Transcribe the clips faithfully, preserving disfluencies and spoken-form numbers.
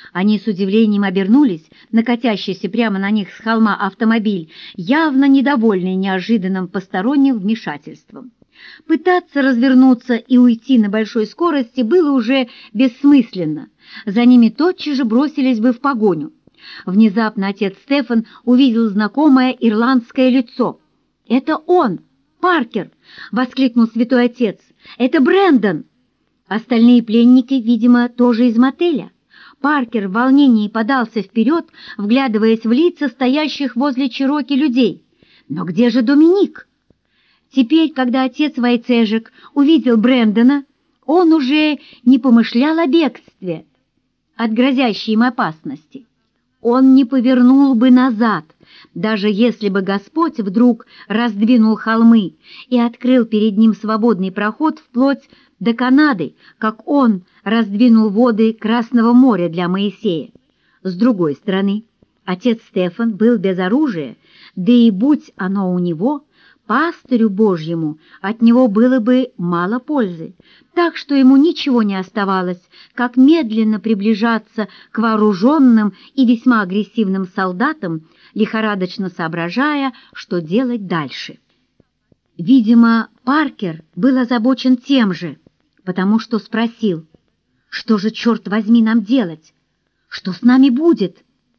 Они с удивлением обернулись на катящийся прямо на них с холма автомобиль, явно недовольный неожиданным посторонним вмешательством. Пытаться развернуться и уйти на большой скорости было уже бессмысленно. За ними тотчас же бросились бы в погоню. Внезапно отец Стефан увидел знакомое ирландское лицо. «Это он! Паркер!» — воскликнул святой отец. «Это Брэндон!» Остальные пленники, видимо, тоже из мотеля. Паркер в волнении подался вперед, вглядываясь в лица стоящих возле Чероки людей. Но где же Доминик? Теперь, когда отец Войцежек увидел Брэндона, он уже не помышлял о бегстве от грозящей им опасности. Он не повернул бы назад, даже если бы Господь вдруг раздвинул холмы и открыл перед ним свободный проход вплоть до Канады, как он раздвинул воды Красного моря для Моисея. С другой стороны, отец Стефан был без оружия, да и будь оно у него, пастырю Божьему от него было бы мало пользы, так что ему ничего не оставалось, как медленно приближаться к вооруженным и весьма агрессивным солдатам, лихорадочно соображая, что делать дальше. Видимо, Паркер был озабочен тем же, потому что спросил: «Что же, черт возьми, нам делать? Что с нами будет?»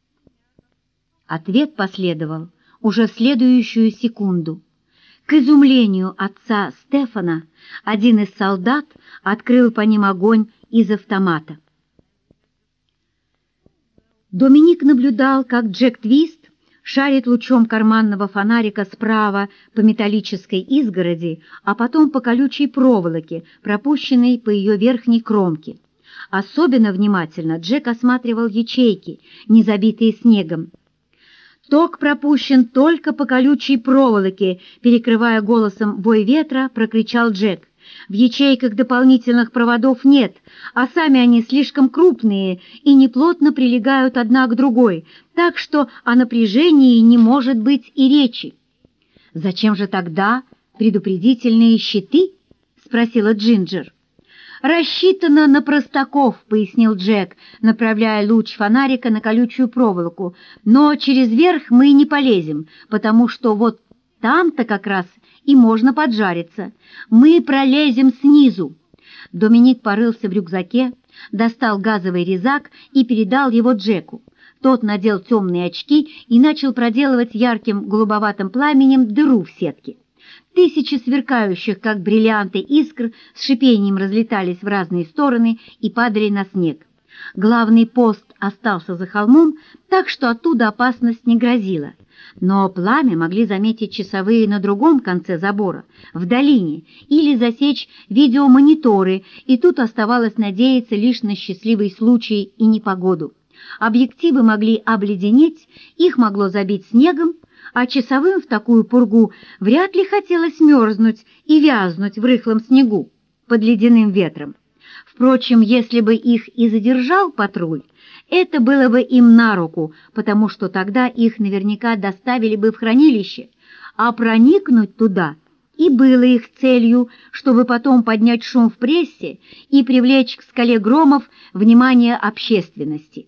Ответ последовал уже в следующую секунду. К изумлению отца Стефана один из солдат открыл по ним огонь из автомата. Доминик наблюдал, как Джек Твист шарит лучом карманного фонарика справа по металлической изгороди, а потом по колючей проволоке, пропущенной по ее верхней кромке. Особенно внимательно Джек осматривал ячейки, не забитые снегом. «Ток пропущен только по колючей проволоке», перекрывая голосом вой ветра, прокричал Джек. «В ячейках дополнительных проводов нет, а сами они слишком крупные и неплотно прилегают одна к другой, так что о напряжении не может быть и речи». «Зачем же тогда предупредительные щиты?» — спросила Джинджер. «Рассчитано на простаков», — пояснил Джек, направляя луч фонарика на колючую проволоку. «Но через верх мы не полезем, потому что вот там-то как раз и можно поджариться. Мы пролезем снизу». Доминик порылся в рюкзаке, достал газовый резак и передал его Джеку. Тот надел темные очки и начал проделывать ярким голубоватым пламенем дыру в сетке. Тысячи сверкающих, как бриллианты, искр с шипением разлетались в разные стороны и падали на снег. Главный пост остался за холмом, так что оттуда опасность не грозила. Но пламя могли заметить часовые на другом конце забора, в долине, или засечь видеомониторы, и тут оставалось надеяться лишь на счастливый случай и непогоду. Объективы могли обледенеть, их могло забить снегом, а часовым в такую пургу вряд ли хотелось мерзнуть и вязнуть в рыхлом снегу под ледяным ветром. Впрочем, если бы их и задержал патруль, это было бы им на руку, потому что тогда их наверняка доставили бы в хранилище, а проникнуть туда и было их целью, чтобы потом поднять шум в прессе и привлечь к скале Громов внимание общественности.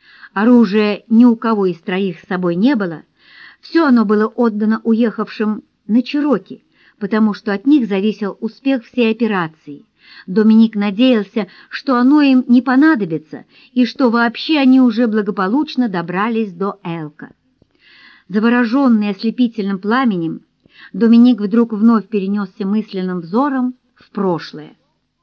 Оружия ни у кого из троих с собой не было. Все оно было отдано уехавшим на Чероки, потому что от них зависел успех всей операции. Доминик надеялся, что оно им не понадобится и что вообще они уже благополучно добрались до Элка. Завороженный ослепительным пламенем, Доминик вдруг вновь перенесся мысленным взором в прошлое.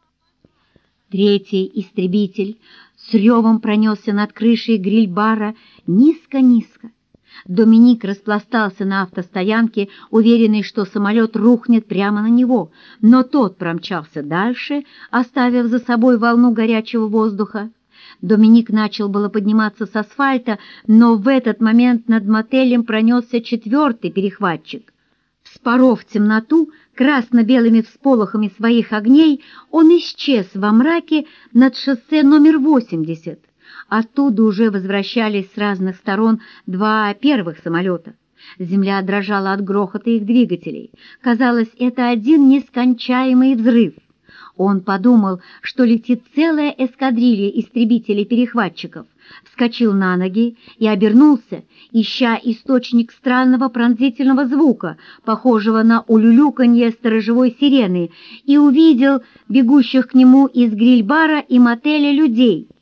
Третий истребитель с ревом пронесся над крышей гриль-бара низко-низко. Доминик распластался на автостоянке, уверенный, что самолет рухнет прямо на него, но тот промчался дальше, оставив за собой волну горячего воздуха. Доминик начал было подниматься с асфальта, но в этот момент над мотелем пронесся четвертый перехватчик. Вспоров темноту красно-белыми всполохами своих огней, он исчез во мраке над шоссе номер восемьдесят. Оттуда уже возвращались с разных сторон два первых самолета. Земля дрожала от грохота их двигателей. Казалось, это один нескончаемый взрыв. Он подумал, что летит целая эскадрилья истребителей-перехватчиков, вскочил на ноги и обернулся, ища источник странного пронзительного звука, похожего на улюлюканье сторожевой сирены, и увидел бегущих к нему из гриль-бара и мотеля людей.